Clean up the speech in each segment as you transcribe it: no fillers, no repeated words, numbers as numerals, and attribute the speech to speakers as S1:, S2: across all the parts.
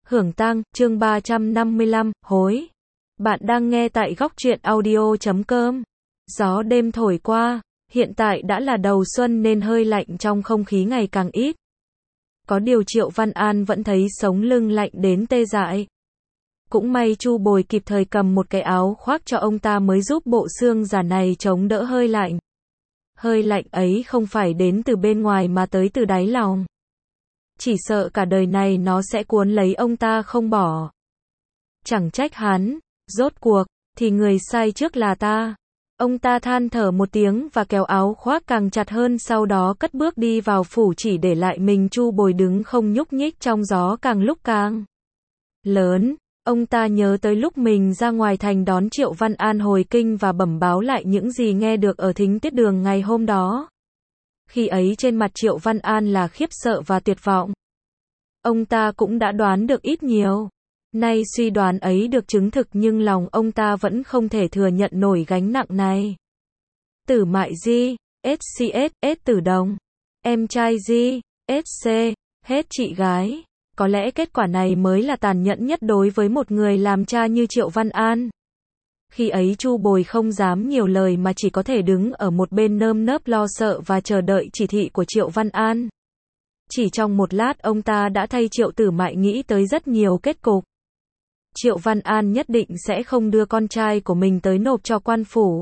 S1: Hưởng tang, chương 355, hối. Bạn đang nghe tại góc truyện audio.com. Gió đêm thổi qua, hiện tại đã là đầu xuân nên hơi lạnh trong không khí ngày càng ít. Có điều Triệu Văn An vẫn thấy sống lưng lạnh đến tê dại. Cũng may Chu Bồi kịp thời cầm một cái áo khoác cho ông ta mới giúp bộ xương già này chống đỡ hơi lạnh. Hơi lạnh ấy không phải đến từ bên ngoài mà tới từ đáy lòng. Chỉ sợ cả đời này nó sẽ cuốn lấy ông ta không bỏ. Chẳng trách hắn, rốt cuộc, thì người sai trước là ta. Ông ta than thở một tiếng và kéo áo khoác càng chặt hơn, sau đó cất bước đi vào phủ, chỉ để lại mình Chu Bồi đứng không nhúc nhích trong gió càng lúc càng lớn. Ông ta nhớ tới lúc mình ra ngoài thành đón Triệu Văn An hồi kinh và bẩm báo lại những gì nghe được ở thính tiết đường ngày hôm đó. Khi ấy trên mặt Triệu Văn An là khiếp sợ và tuyệt vọng. Ông ta cũng đã đoán được ít nhiều. Nay suy đoán ấy được chứng thực nhưng lòng ông ta vẫn không thể thừa nhận nổi gánh nặng này. Tử Mại Di, SCS, Tử Đồng. Em trai Di, SC, hết chị gái. Có lẽ kết quả này mới là tàn nhẫn nhất đối với một người làm cha như Triệu Văn An. Khi ấy Chu Bồi không dám nhiều lời mà chỉ có thể đứng ở một bên nơm nớp lo sợ và chờ đợi chỉ thị của Triệu Văn An. Chỉ trong một lát ông ta đã thay Triệu Tử Mại nghĩ tới rất nhiều kết cục. Triệu Văn An nhất định sẽ không đưa con trai của mình tới nộp cho quan phủ.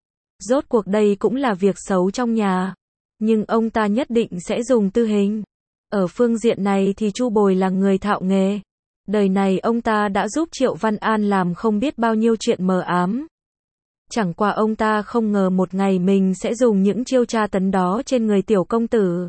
S1: Rốt cuộc đây cũng là việc xấu trong nhà. Nhưng ông ta nhất định sẽ dùng tư hình. Ở phương diện này thì Chu Bồi là người thạo nghề. Đời này ông ta đã giúp Triệu Văn An làm không biết bao nhiêu chuyện mờ ám. Chẳng qua ông ta không ngờ một ngày mình sẽ dùng những chiêu tra tấn đó trên người tiểu công tử.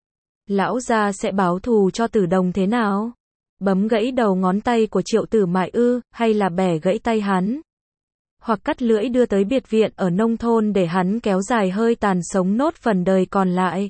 S1: Lão gia sẽ báo thù cho Tử Đồng thế nào? Bấm gãy đầu ngón tay của Triệu Tử Mại ư, hay là bẻ gãy tay hắn? Hoặc cắt lưỡi đưa tới biệt viện ở nông thôn để hắn kéo dài hơi tàn sống nốt phần đời còn lại?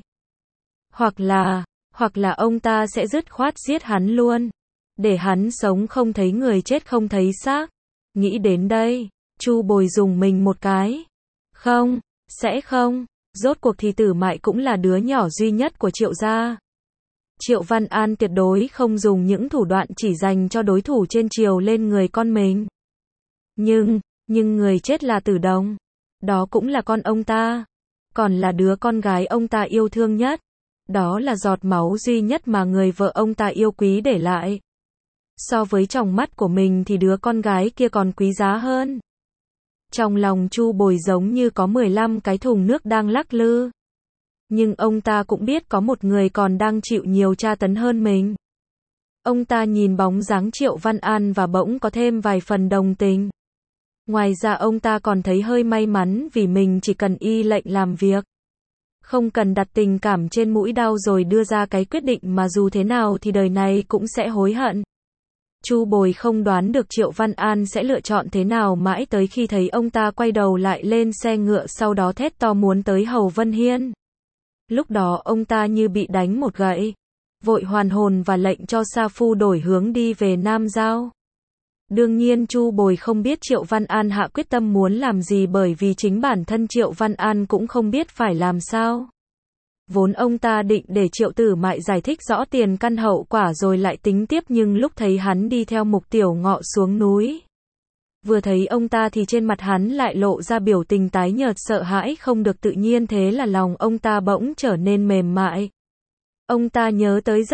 S1: Hoặc là ông ta sẽ dứt khoát giết hắn luôn. Để hắn sống không thấy người, chết không thấy xác. Nghĩ đến đây, Chu Bồi dùng mình một cái. Không, sẽ không. Rốt cuộc thì Tử Mại cũng là đứa nhỏ duy nhất của Triệu gia. Triệu Văn An tuyệt đối không dùng những thủ đoạn chỉ dành cho đối thủ trên triều lên người con mình. Nhưng người chết là Tử Đồng. Đó cũng là con ông ta. Còn là đứa con gái ông ta yêu thương nhất. Đó là giọt máu duy nhất mà người vợ ông ta yêu quý để lại. So với tròng mắt của mình thì đứa con gái kia còn quý giá hơn. Trong lòng Chu Bồi giống như có 15 cái thùng nước đang lắc lư. Nhưng ông ta cũng biết có một người còn đang chịu nhiều tra tấn hơn mình. Ông ta nhìn bóng dáng Triệu Văn An và bỗng có thêm vài phần đồng tình. Ngoài ra ông ta còn thấy hơi may mắn vì mình chỉ cần y lệnh làm việc. Không cần đặt tình cảm trên mũi đao rồi đưa ra cái quyết định mà dù thế nào thì đời này cũng sẽ hối hận. Chu Bồi không đoán được Triệu Văn An sẽ lựa chọn thế nào mãi tới khi thấy ông ta quay đầu lại lên xe ngựa, sau đó thét to muốn tới Hầu Vân Hiên. Lúc đó ông ta như bị đánh một gậy, vội hoàn hồn và lệnh cho sa phu đổi hướng đi về Nam Giao. Đương nhiên Chu Bồi không biết Triệu Văn An hạ quyết tâm muốn làm gì, bởi vì chính bản thân Triệu Văn An cũng không biết phải làm sao. Vốn ông ta định để Triệu Tử Mại giải thích rõ tiền căn hậu quả rồi lại tính tiếp, nhưng lúc thấy hắn đi theo Mục Tiểu Ngọ xuống núi, vừa thấy ông ta thì trên mặt hắn lại lộ ra biểu tình tái nhợt sợ hãi không được tự nhiên, thế là lòng ông ta bỗng trở nên mềm mại. Ông ta nhớ tới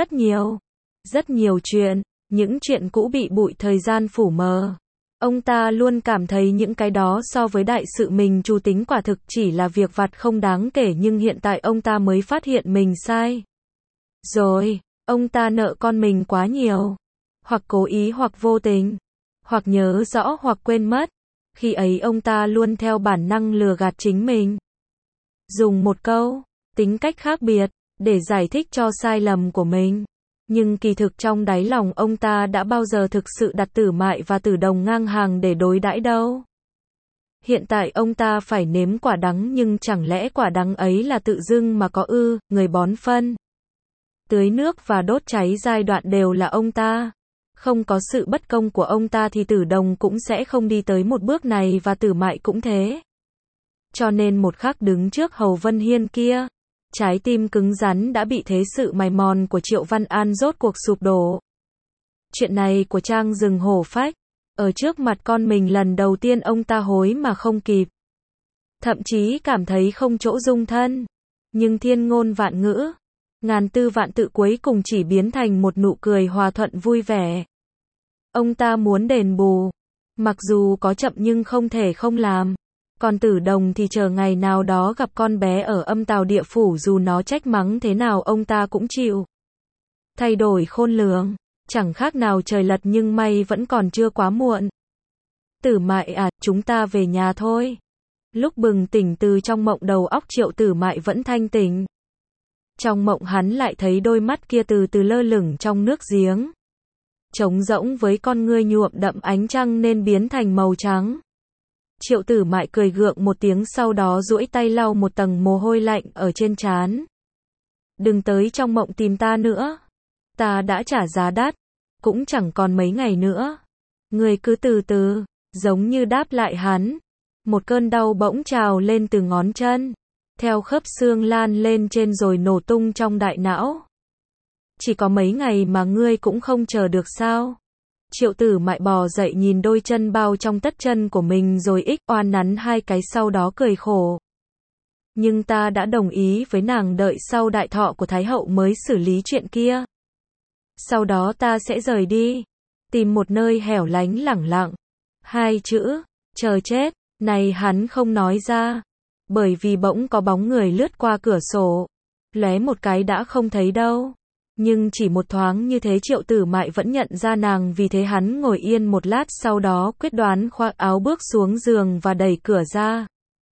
S1: rất nhiều chuyện, những chuyện cũ bị bụi thời gian phủ mờ. Ông ta luôn cảm thấy những cái đó so với đại sự mình chủ tính quả thực chỉ là việc vặt không đáng kể, nhưng hiện tại ông ta mới phát hiện mình sai. Rồi, ông ta nợ con mình quá nhiều. Hoặc cố ý hoặc vô tình. Hoặc nhớ rõ hoặc quên mất. Khi ấy ông ta luôn theo bản năng lừa gạt chính mình. Dùng một câu, tính cách khác biệt, để giải thích cho sai lầm của mình. Nhưng kỳ thực trong đáy lòng ông ta đã bao giờ thực sự đặt Tử Mại và Tử Đồng ngang hàng để đối đãi đâu. Hiện tại ông ta phải nếm quả đắng, nhưng chẳng lẽ quả đắng ấy là tự dưng mà có ư? Người bón phân, tưới nước và đốt cháy giai đoạn đều là ông ta. Không có sự bất công của ông ta thì Tử Đồng cũng sẽ không đi tới một bước này, và Tử Mại cũng thế. Cho nên một khắc đứng trước Hầu Vân Hiên kia, trái tim cứng rắn đã bị thế sự mài mòn của Triệu Văn An rốt cuộc sụp đổ. Chuyện này của Trang rừng hổ phách. Ở trước mặt con mình lần đầu tiên ông ta hối mà không kịp. Thậm chí cảm thấy không chỗ dung thân. Nhưng thiên ngôn vạn ngữ, ngàn tư vạn tự cuối cùng chỉ biến thành một nụ cười hòa thuận vui vẻ. Ông ta muốn đền bù. Mặc dù có chậm nhưng không thể không làm. Còn Tử Đồng thì chờ ngày nào đó gặp con bé ở âm tào địa phủ, dù nó trách mắng thế nào ông ta cũng chịu. Thay đổi khôn lường, chẳng khác nào trời lật, nhưng may vẫn còn chưa quá muộn. Tử Mại à, chúng ta về nhà thôi. Lúc bừng tỉnh từ trong mộng, đầu óc Triệu Tử Mại vẫn thanh tỉnh. Trong mộng hắn lại thấy đôi mắt kia từ từ lơ lửng trong nước giếng. Trống rỗng với con ngươi nhuộm đậm ánh trăng nên biến thành màu trắng. Triệu Tử Mại cười gượng một tiếng, sau đó duỗi tay lau một tầng mồ hôi lạnh ở trên trán. Đừng tới trong mộng tìm ta nữa. Ta đã trả giá đắt. Cũng chẳng còn mấy ngày nữa. Ngươi cứ từ từ. Giống như đáp lại hắn. Một cơn đau bỗng trào lên từ ngón chân. Theo khớp xương lan lên trên rồi nổ tung trong đại não. Chỉ có mấy ngày mà ngươi cũng không chờ được sao? Triệu Tử Mại bò dậy nhìn đôi chân bao trong tất chân của mình rồi oan nắn hai cái, sau đó cười khổ. Nhưng ta đã đồng ý với nàng đợi sau đại thọ của Thái hậu mới xử lý chuyện kia. Sau đó ta sẽ rời đi. Tìm một nơi hẻo lánh lẳng lặng. Hai chữ, chờ chết, này hắn không nói ra. Bởi vì bỗng có bóng người lướt qua cửa sổ. Lóe một cái đã không thấy đâu. Nhưng chỉ một thoáng như thế Triệu Tử Mại vẫn nhận ra nàng, vì thế hắn ngồi yên một lát, sau đó quyết đoán khoác áo bước xuống giường và đẩy cửa ra.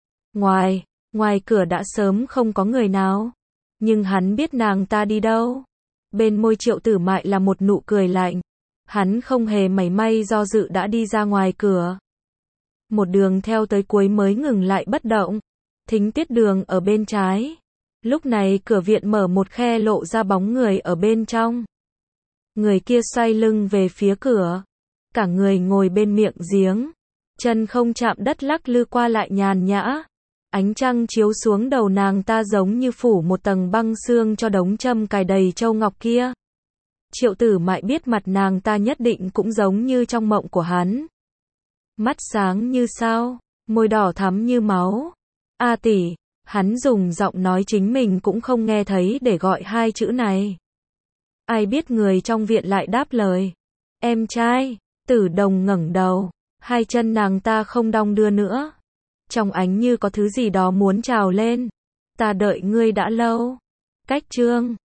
S1: Ngoài cửa đã sớm không có người nào. Nhưng hắn biết nàng ta đi đâu. Bên môi Triệu Tử Mại là một nụ cười lạnh. Hắn không hề mảy may do dự đã đi ra ngoài cửa. Một đường theo tới cuối mới ngừng lại bất động. Thính tiết đường ở bên trái. Lúc này cửa viện mở một khe, lộ ra bóng người ở bên trong. Người kia xoay lưng về phía cửa. Cả người ngồi bên miệng giếng. Chân không chạm đất lắc lư qua lại nhàn nhã. Ánh trăng chiếu xuống đầu nàng ta giống như phủ một tầng băng xương cho đống châm cài đầy châu ngọc kia. Triệu Tử Mại biết mặt nàng ta nhất định cũng giống như trong mộng của hắn. Mắt sáng như sao, môi đỏ thắm như máu. A tỷ. Hắn dùng giọng nói chính mình cũng không nghe thấy để gọi hai chữ này. Ai biết người trong viện lại đáp lời. Em trai. Tử Đồng ngẩng đầu. Hai chân nàng ta không đong đưa nữa. Trong ánh như có thứ gì đó muốn trào lên. Ta đợi ngươi đã lâu. Cách chương